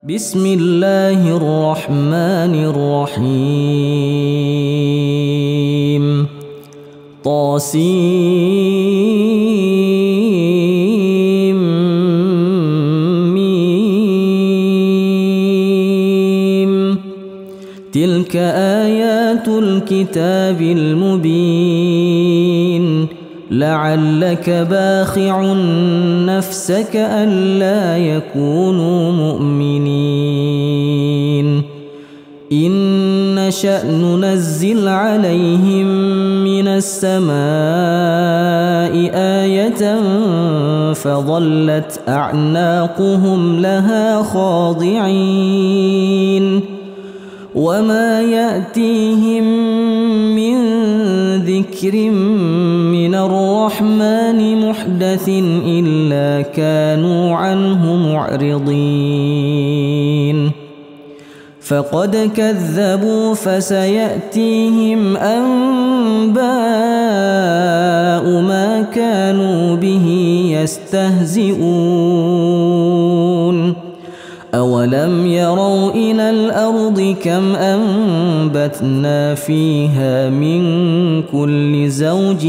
بسم الله الرحمن الرحيم طاسيم تلك آيات الكتاب المبين لعلك باخع نفسك ألا يكونوا مؤمنين إن نشأ ننزل عليهم من السماء آية فظلت أعناقهم لها خاضعين وما يأتيهم من ذكر من الرحمن محدث إلا كانوا عنه معرضين فقد كذبوا فسيأتيهم أنباء ما كانوا به يستهزئون أولم يروا إلى الأرض كم أنبتنا فيها من كل زوج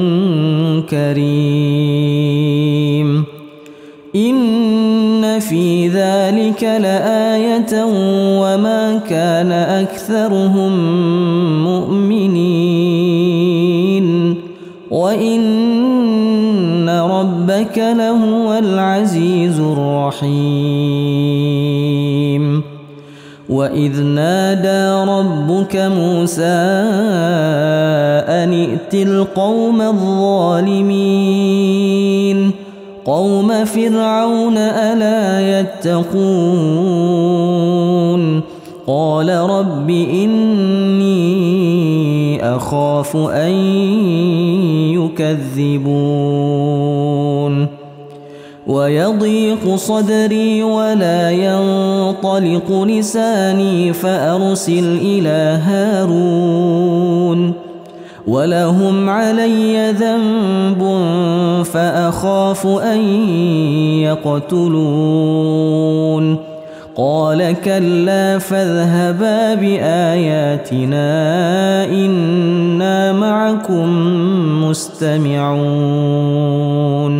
كريم إن في ذلك لآية وما كان أكثرهم مؤمنين وإن ربك لهو العزيز الرحيم وإذ نادى ربك موسى أن ائت القوم الظالمين قوم فرعون ألا يتقون قال رب إني أخاف أن يكذبون ويضيق صدري ولا ينطلق لساني فأرسل إلى هارون ولهم علي ذنب فأخاف أن يقتلون قال كلا فاذهبا بآياتنا إنا معكم مستمعون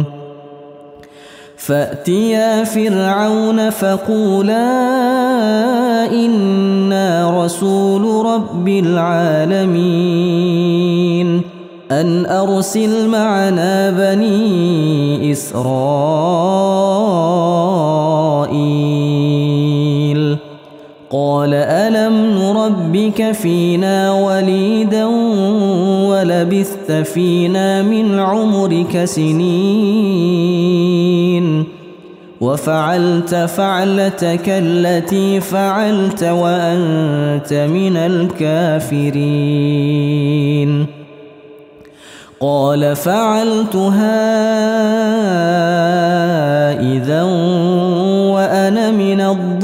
فأتيا فرعون فقولا إنا رسول رب العالمين أن أرسل معنا بني إسرائيل قال ألم نربك فينا وليدا ولبثت فينا من عمرك سنين وفعلت فعلتك التي فعلت وأنت من الكافرين قال فعلتها إذا وأنا من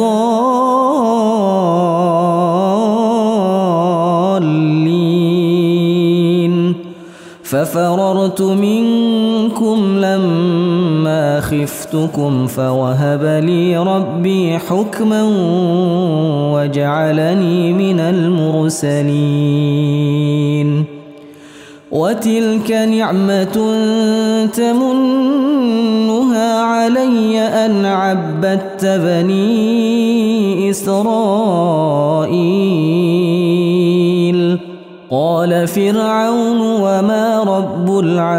الضالين ففررت منكم لما خفتكم فوهب لي ربي حكما وجعلني من المرسلين وتلك نعمة تمنها علي أن عبدت بني إسرائيل قال فرعون وما رب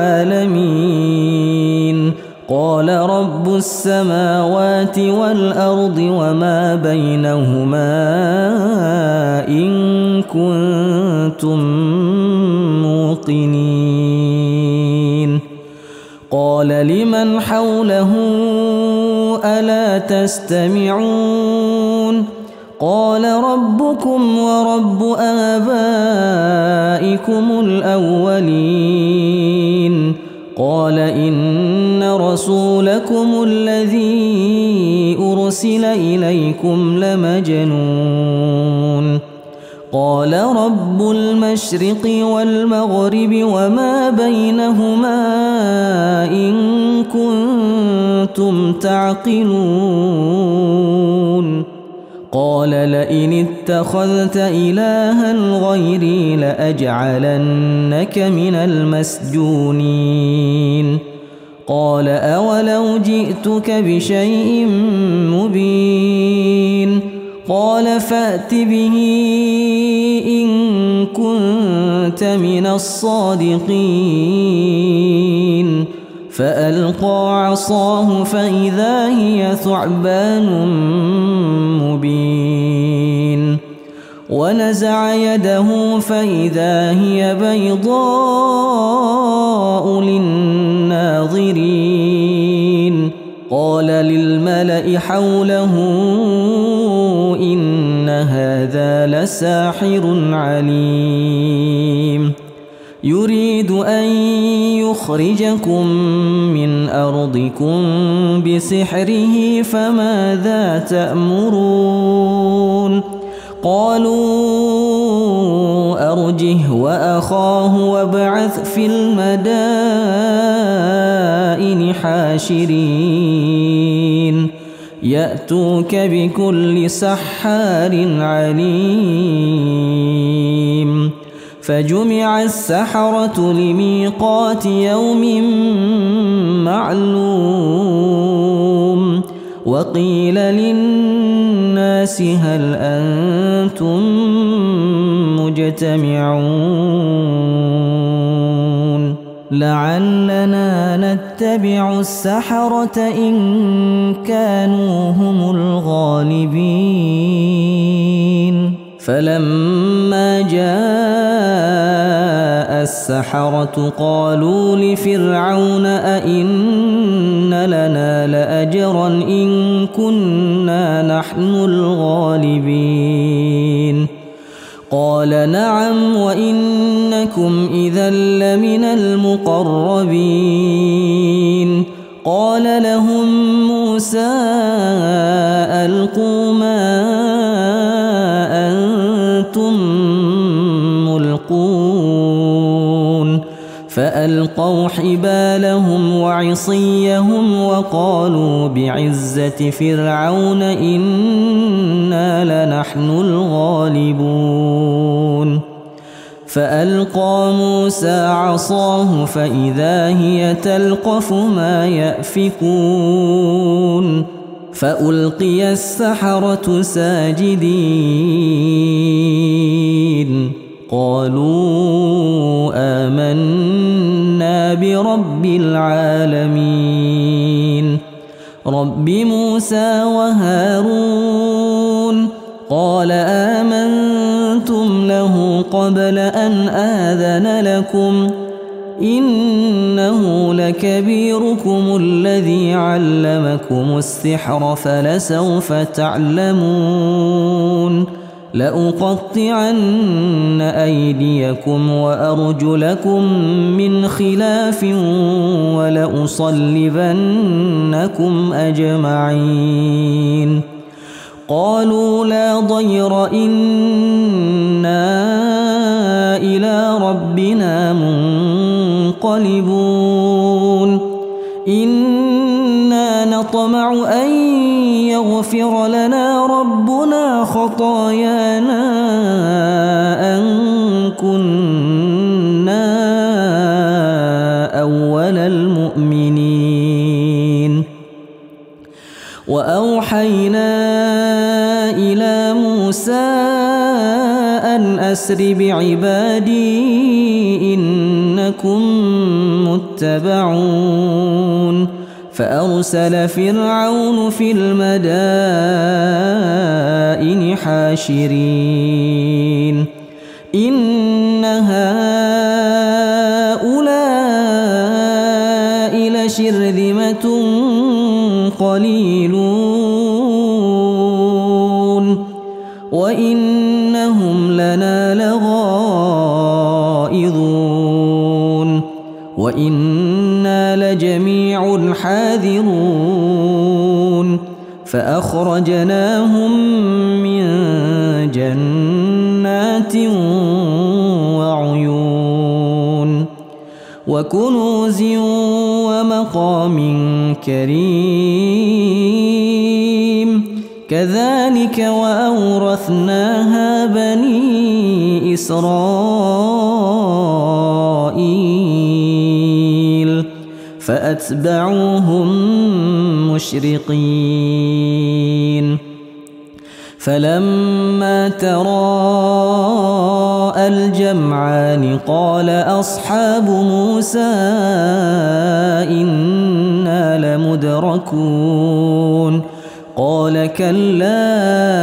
العالمين قال رب السماوات والأرض وما بينهما إن كنتم موقنين قال لمن حوله ألا تستمعون قال ربكم ورب آبائكم الأولين قال إن رسولكم الذي أرسل إليكم لمجنون قال رب المشرق والمغرب وما بينهما إن كنتم تعقلون قال لئن اتخذت إلها غيري لأجعلنك من المسجونين قال أولو جئتك بشيء مبين قال فأت به إن كنت من الصادقين فألقى عصاه فإذا هي ثعبان مبين ونزع يده فإذا هي بيضاء للناظرين قال للملأ حوله إن هذا لساحر عليم يريد أن يخرجكم من أرضكم بسحره فماذا تأمرون قالوا أرجه وأخاه وابعث في المدائن حاشرين يأتوك بكل سحار عليم فجمع السحرة لميقات يوم معلوم وقيل للناس هل أنتم مجتمعون لعلنا نتبع السحرة إن كانوا هم الغالبين فلما جاء السحرة قالوا لفرعون أئن لنا لأجرا إن كنا نحن الغالبين قال نعم وإنكم إذا لمن المقربين قال لهم موسى ألقوا ما أنتم ملقون فألقوا حبالهم وعصيهم وقالوا بعزة فرعون إنا لنحن الغالبون فألقى موسى عصاه فإذا هي تلقف ما يأفكون فألقي السحرة ساجدين قالوا آمنا برب العالمين رب موسى وهارون قال آمنتم له قبل أن آذن لكم إنه لكبيركم الذي علمكم السحر فلسوف تعلمون لأقطعن أيديكم وأرجلكم من خلاف ولأصلبنكم أجمعين قالوا لا ضير إنا إلى ربنا منقلبون إنا نطمع أن يغفر لنا ربنا خطايانا أن كنا أول المؤمنين وأوحينا إلى موسى أن أسر بعبادي إنكم متبعون فأرسل فرعون في المدائن حاشرين إن هؤلاء لشرذمة قليلون وإنهم لنا لغائظون وإنا لجميع حاذرون فأخرجناهم من جنات وعيون وكنوز ومقام كريم كذلك وأورثناها بني إسرائيل فأتبعوهم مشرقين فلما تراءى الجمعان قال أصحاب موسى إنا لمدركون قال كلا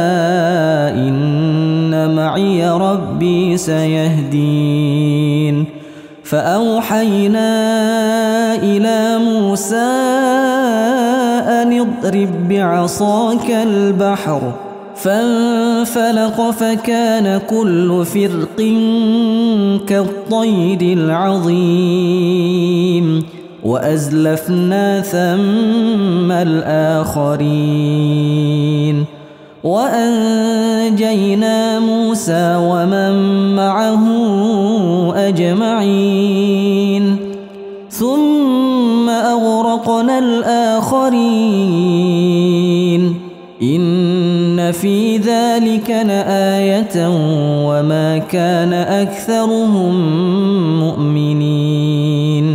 إن معي ربي سيهدين فأوحينا إلى موسى أن اضرب بعصاك البحر فانفلق فكان كل فرق كالطير العظيم وأزلفنا ثم الآخرين وأنجينا موسى ومن معه أجمعين ثم أغرقنا الآخرين إن في ذلك لآية وما كان أكثرهم مؤمنين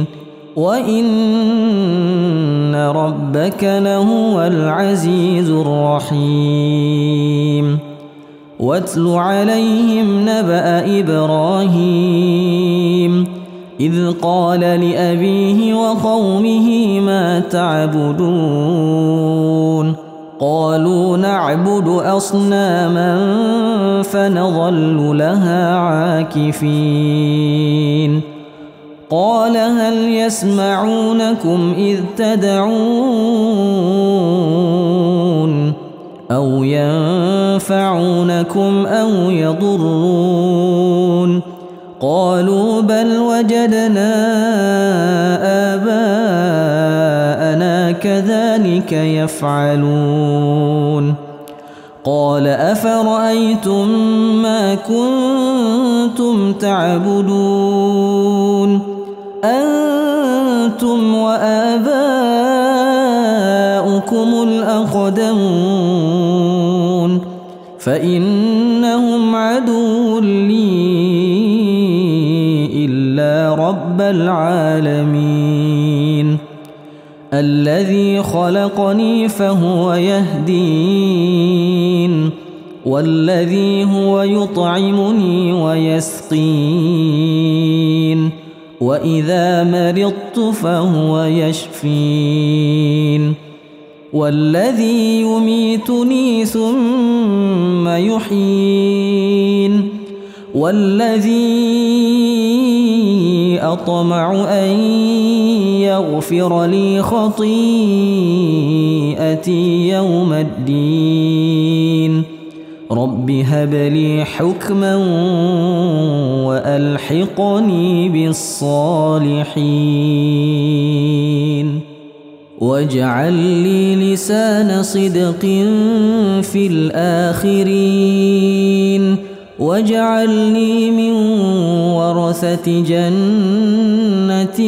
وإن ربك لهو العزيز الرحيم واتل عليهم نبأ إبراهيم إذ قال لأبيه وقومه ما تعبدون قالوا نعبد أصناما فنظل لها عاكفين قال هل يسمعونكم إذ تدعون أو ينفعونكم أو يضرون قالوا بل وجدنا آباءنا كذلك يفعلون قال أفرأيتم ما كنتم تعبدون أنتم وآباؤكم الأقدمون فإنهم عدو لي إلا رب العالمين الذي خلقني فهو يهدين والذي هو يطعمني ويسقين وإذا مرضت فهو يشفين والذي يميتني ثم يحيين والذي أطمع أن يغفر لي خطيئتي يوم الدين رب هب لي حكما وألحقني بالصالحين واجعل لي لسان صدق في الآخرين واجعلني من ورثة جنة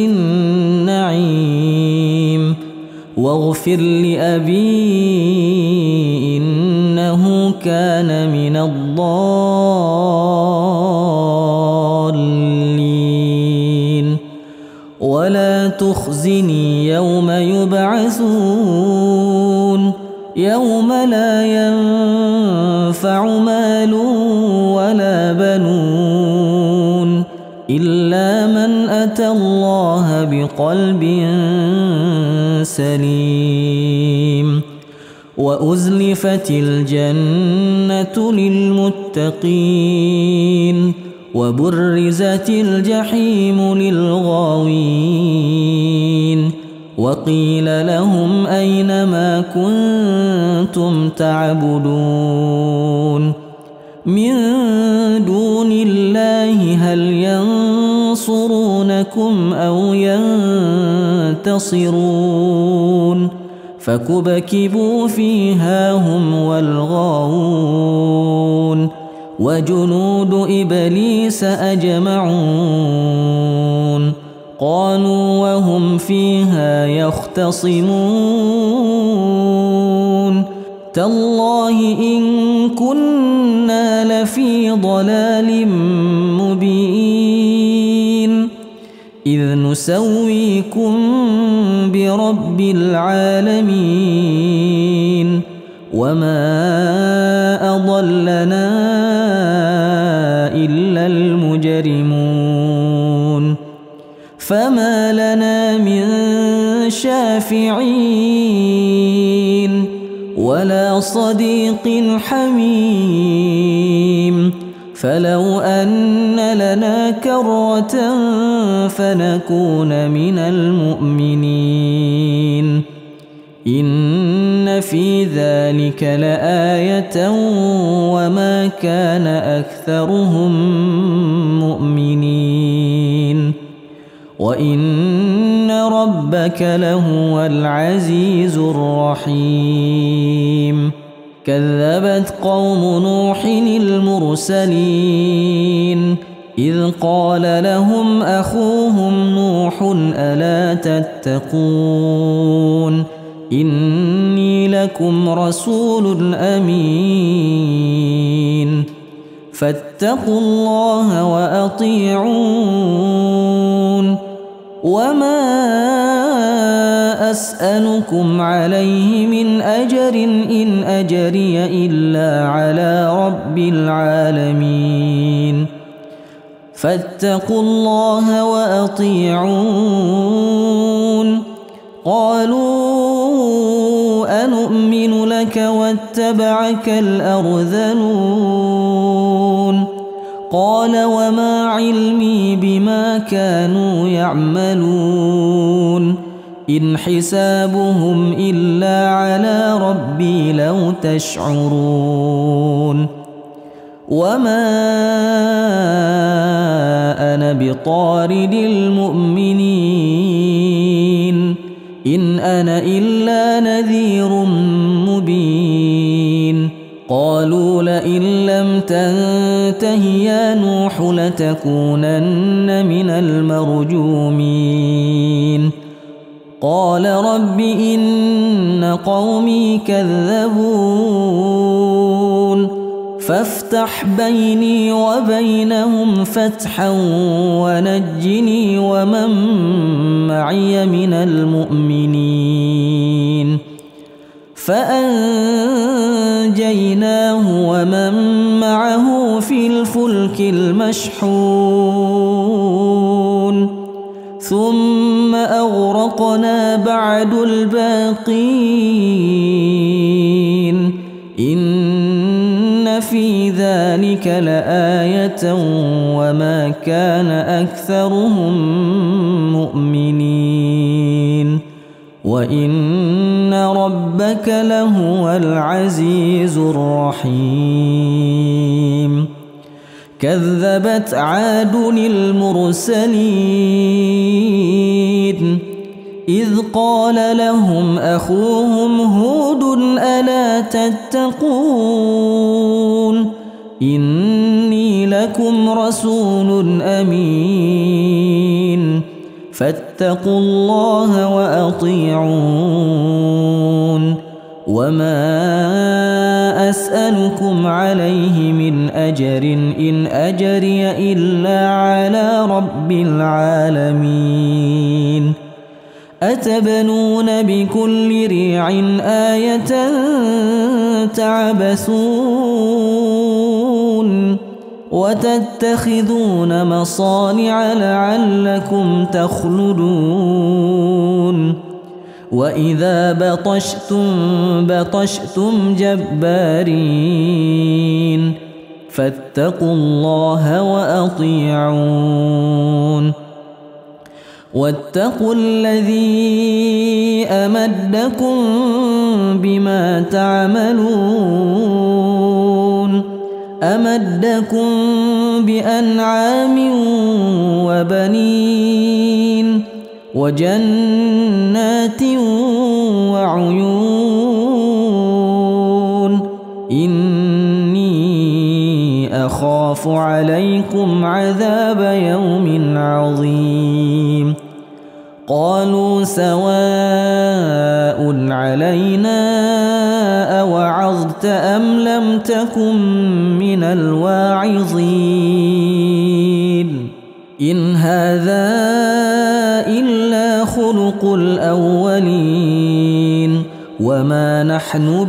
النعيم واغفر لأبي إنه كان من الضالين ولا تخزني يوم يبعثون يوم لا ينفع مال ولا بنون إلا من أتى الله بقلب سليم وأزلفت الجنة للمتقين وبرزت الجحيم للغاوين وقيل لهم أين ما كنتم تعبدون من دون الله هل ينصرونكم أو ينتصرون فكبكبوا فيها هم والغاوون وجنود إبليس أجمعون قالوا وهم فيها يختصمون تالله إن كنا لفي ضلال مبين إذ نسويكم برب العالمين وما أضلنا إلا المجرمون فما لنا من شافعين ولا صديق حميم فلو أن لنا كرة فنكون من المؤمنين إن في ذلك لآية وما كان أكثرهم مؤمنين وإن ربك لهو العزيز الرحيم كذبت قوم نوح المرسلين إذ قال لهم أخوهم نوح ألا تتقون إني لكم رسول أمين فاتقوا الله وأطيعون وما أسألكم عليه من أجر إن أجري إلا على رب العالمين فاتقوا الله وأطيعون قالوا أنؤمن لك واتبعك الأرذلون قال وما علمي بما كانوا يعملون إن حسابهم إلا على ربي لو تشعرون وما أنا بطارد المؤمنين إن أنا إلا نذير مبين قالوا لئن لم تنته يا نوح لتكونن من المرجومين قال رب إن قومي كذبون فافتح بيني وبينهم فتحا ونجني ومن معي من المؤمنين فأنجيناه ومن معه في الفلك المشحون ثم أغرقنا بعد الباقين إن في ذلك لآية وما كان أكثرهم مؤمنين وإن ربك لهو العزيز الرحيم كذبت عاد المرسلين إذ قال لهم أخوهم هود ألا تتقون إني لكم رسول أمين فاتقوا الله وأطيعون وما أسألكم عليه من أجر إن أجري إلا على رب العالمين أتبنون بكل ريع آية تعبثون وتتخذون مصانع لعلكم تخلدون وإذا بطشتم بطشتم جبارين فاتقوا الله وأطيعون واتقوا الذي أمدكم بما تعملون أمدكم بأنعام وبنين وجنات وعيون إني أخاف عليكم عذاب يوم عظيم قالوا سواء علينا أوعظت أم لم تكن من الواعظين إن هذا إلا خلق الأولين وما نحن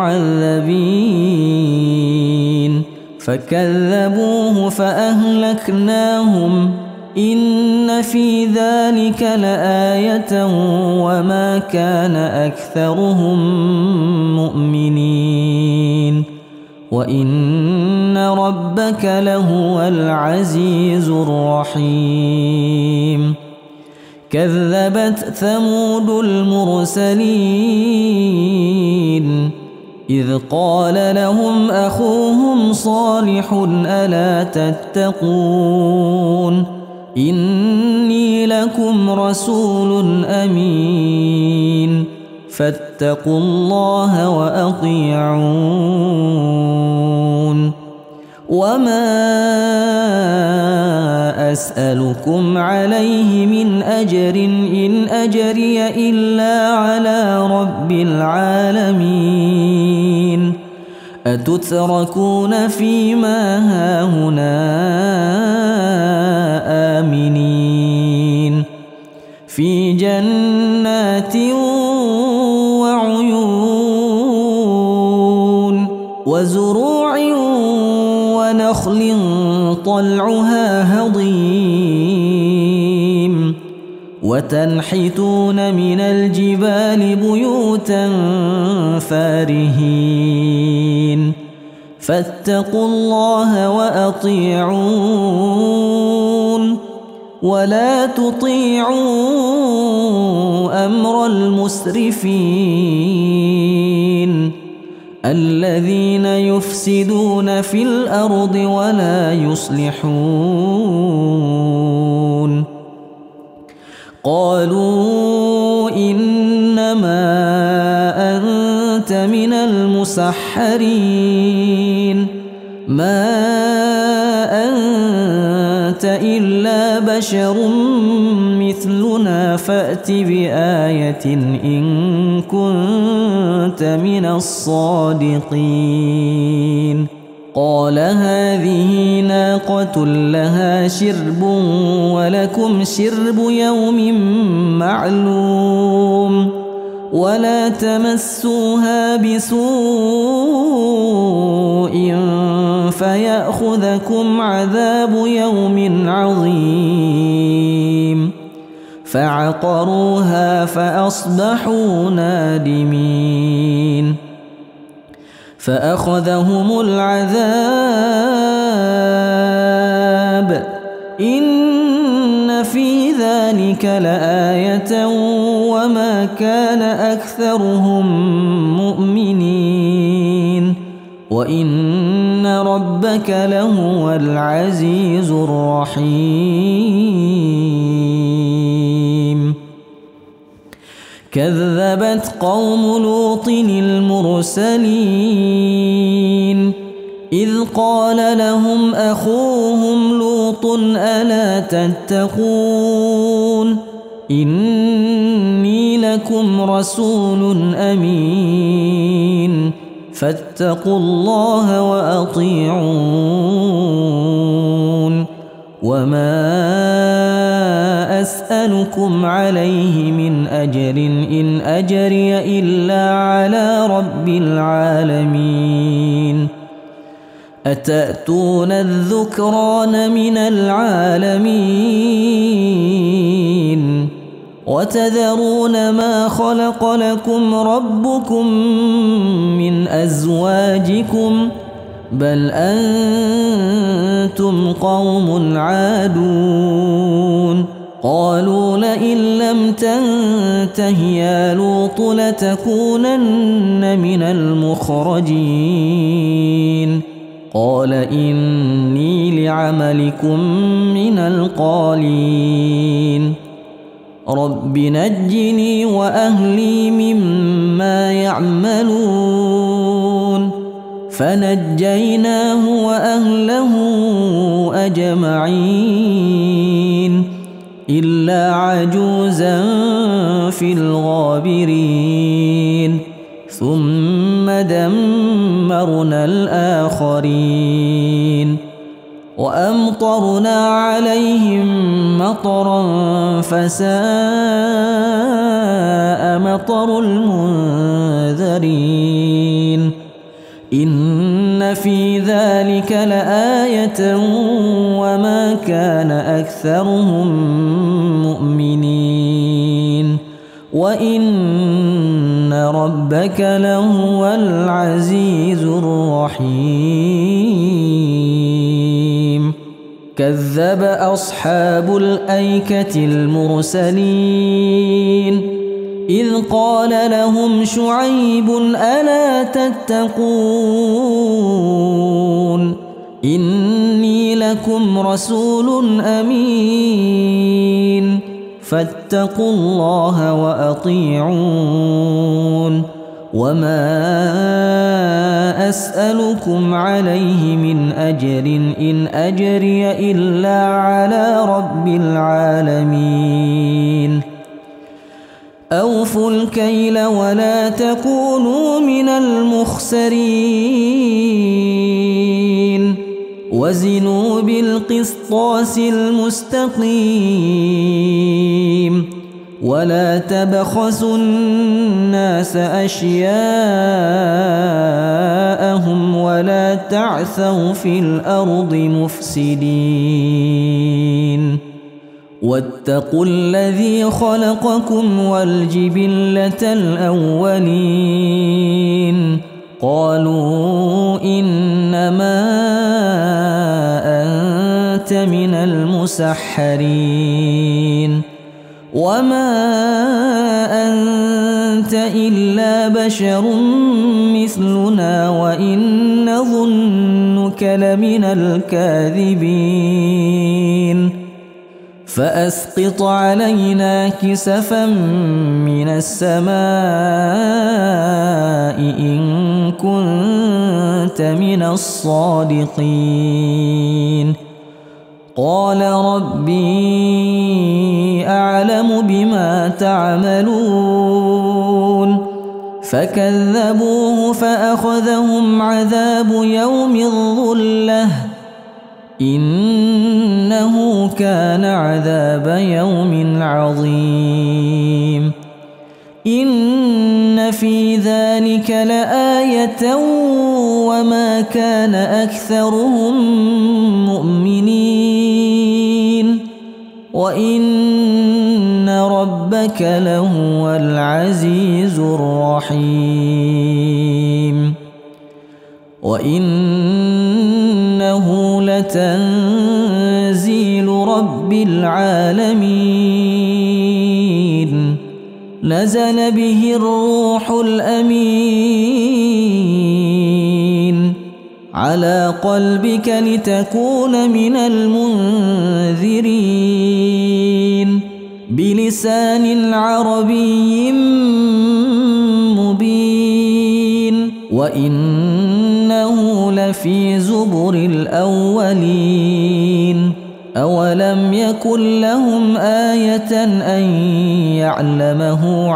بمعذبين فكذبوه فأهلكناهم إن في ذلك لآية وما كان أكثرهم مؤمنين وإن ربك لهو العزيز الرحيم كذبت ثمود المرسلين إذ قال لهم أخوهم صالح ألا تتقون إني لكم رسول أمين فاتقوا الله وأطيعون وما أسألكم عليه من أجر إن أجري إلا على رب العالمين أتتركون فيما هاهنا آمنين في جنات وعيون وزروع ونخل طلعها هضيم وتنحتون من الجبال بيوتا فارهين فاتقوا الله وأطيعون ولا تطيعوا أمر المسرفين الذين يفسدون في الأرض ولا يصلحون قالوا إنما أنت من المسحرين ما أنت إلا بشر مثلنا فأت بآية إن كنت من الصادقين قال هذه ناقة لها شرب ولكم شرب يوم معلوم ولا تمسوها بسوء فيأخذكم عذاب يوم عظيم فعقروها فأصبحوا نادمين فأخذهم العذاب إن في ذلك لآية وما كان أكثرهم مؤمنين وإن ربك لهو العزيز الرحيم كذبت قوم لوط المرسلين إذ قال لهم أخوهم لوط ألا تتقون إني لكم رسول أمين فاتقوا الله وأطيعون وما أسألكم عليه من أجر إن أجري إلا على رب العالمين أتأتون الذكران من العالمين وتذرون ما خلق لكم ربكم من أزواجكم بل أنتم قوم عادون قالوا لئن لم تنته يا لوط لتكونن من المخرجين قال إني لعملكم من القالين رب نجني وأهلي مما يعملون فنجيناه وأهله أجمعين إلا عجوزا في الغابرين ثم دمرنا الآخرين وأمطرنا عليهم مطرا فساء مطر المنذرين إن في ذلك لآية وما كان أكثرهم مؤمنين وإن ربك لهو العزيز الرحيم كذب أصحاب الأيكة المرسلين إذ قال لهم شعيب ألا تتقون إني لكم رسول أمين فاتقوا الله وأطيعون وما أسألكم عليه من أجر إن أجري إلا على رب العالمين أوفوا الكيل ولا تكونوا من المخسرين وزنوا بالقسطاس المستقيم ولا تبخسوا الناس أشياءهم ولا تعثوا في الأرض مفسدين واتقوا الذي خلقكم والجبلة الأولين قالوا إنما أنت من المسحرين وما أنت إلا بشر مثلنا وإن نظنك لمن الكاذبين فأسقط علينا كسفا من السماء إن كنت من الصادقين قال ربي أعلم بما تعملون فكذبوه فأخذهم عذاب يوم الظلة إنه كان عذاب يوم عظيم إن في ذلك لآية وما كان أكثرهم مؤمنين وإن ربك لهو العزيز الرحيم وإنه لتنزيل رب العالمين نزل به الروح الأمين على قلبك لتكون من المنذرين بلسان عربي مبين وإنه لفي زبر الأولين أولم يكن لهم آية أن يعلمه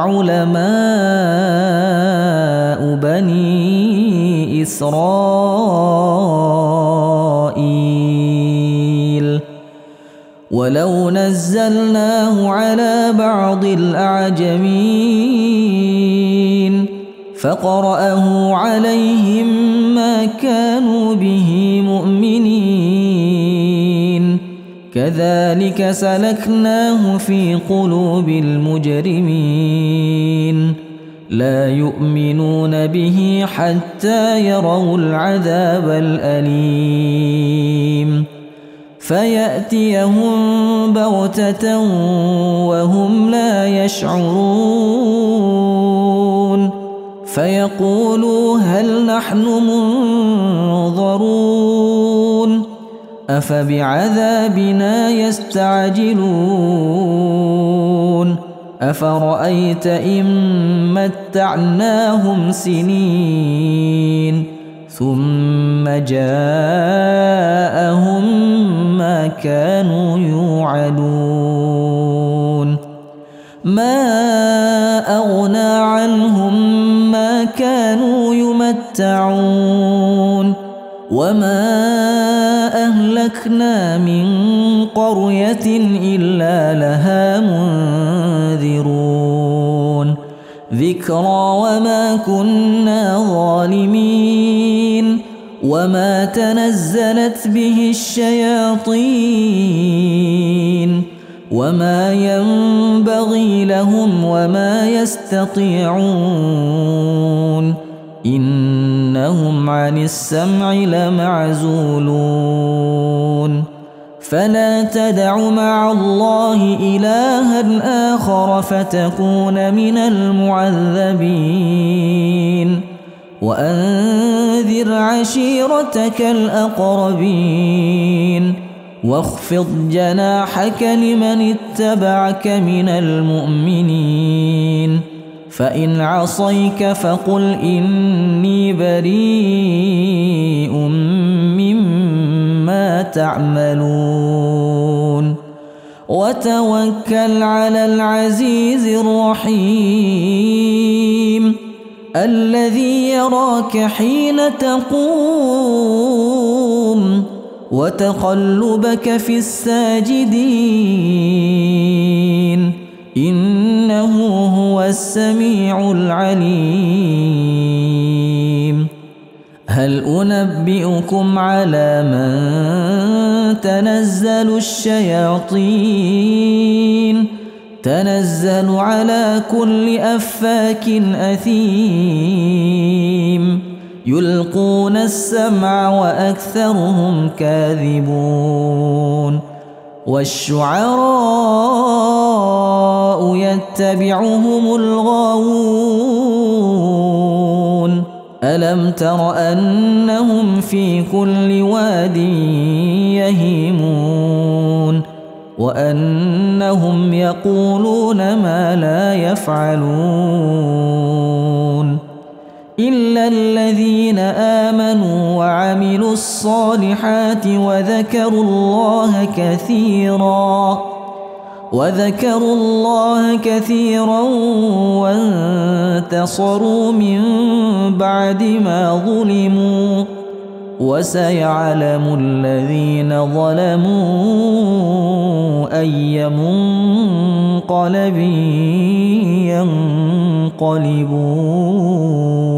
علماء بني إسرائيل ولو نزلناه على بعض الأعجمين فقرأه عليهم ما كانوا به مؤمنين كذلك سلكناه في قلوب المجرمين لا يؤمنون به حتى يروا العذاب الأليم فيأتيهم بغتة وهم لا يشعرون فيقولوا هل نحن منظرون أفبعذابنا يستعجلون أفرأيت إن متعناهم سنين ثم جاءهم ما كانوا يوعدون ما أغنى عنهم ما كانوا يمتعون وما أهلكنا من قرية إلا لها منذرون ذكرى وما كنا ظالمين وما تنزلت به الشياطين وما ينبغي لهم وما يستطيعون إنهم عن السمع لمعزولون فلا تدع مع الله إلها آخر فتكون من المعذبين وأنذر عشيرتك الأقربين واخفض جناحك لمن اتبعك من المؤمنين فإن عصيك فقل إني بريء مما تعملون وتوكل على العزيز الرحيم الذي يراك حين تقوم وتقلبك في الساجدين إنه هو السميع العليم هل أنبئكم على من تنزل الشياطين تنزل على كل أفاك أثيم يلقون السمع وأكثرهم كاذبون والشعراء يتبعهم الغاوون ألم تر أنهم في كل واد يهيمون وأنهم يقولون ما لا يفعلون إلا الذين آمنوا وعملوا الصالحات وذكروا الله كثيرا وانتصروا من بعد ما ظلموا وسيعلم الذين ظلموا أي منقلب ينقلبون